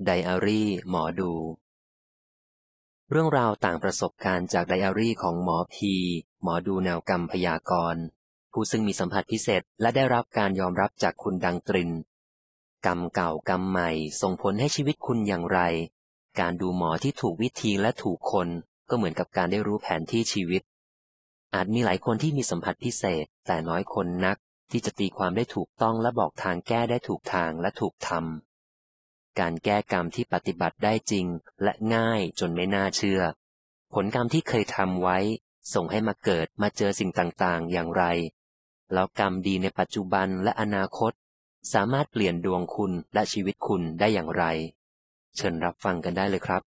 ไดอารี่หมอดูเรื่องราวต่างประสบการณ์จากไดอารี่ของหมอพีหมอดูแนวกรรมพยากรณ์ผู้ซึ่งมีสัมผัสพิเศษและได้รับการยอมรับจากคุณดังตรินกรรมเก่ากรรมใหม่ส่งผลให้ชีวิตคุณอย่างไรการดูหมอที่ถูกวิธีและถูกคนก็เหมือนกับการได้รู้แผนที่ชีวิตอาจมีหลายคนที่มีสัมผัสพิเศษแต่น้อยคนนักที่จะตีความได้ถูกต้องและบอกทางแก้ได้ถูกทางและถูกทำการแก้กรรมที่ปฏิบัติได้จริงและง่ายจนไม่น่าเชื่อผลกรรมที่เคยทำไว้ส่งให้มาเกิดมาเจอสิ่งต่างๆอย่างไรแล้วกรรมดีในปัจจุบันและอนาคตสามารถเปลี่ยนดวงคุณและชีวิตคุณได้อย่างไรเชิญรับฟังกันได้เลยครับ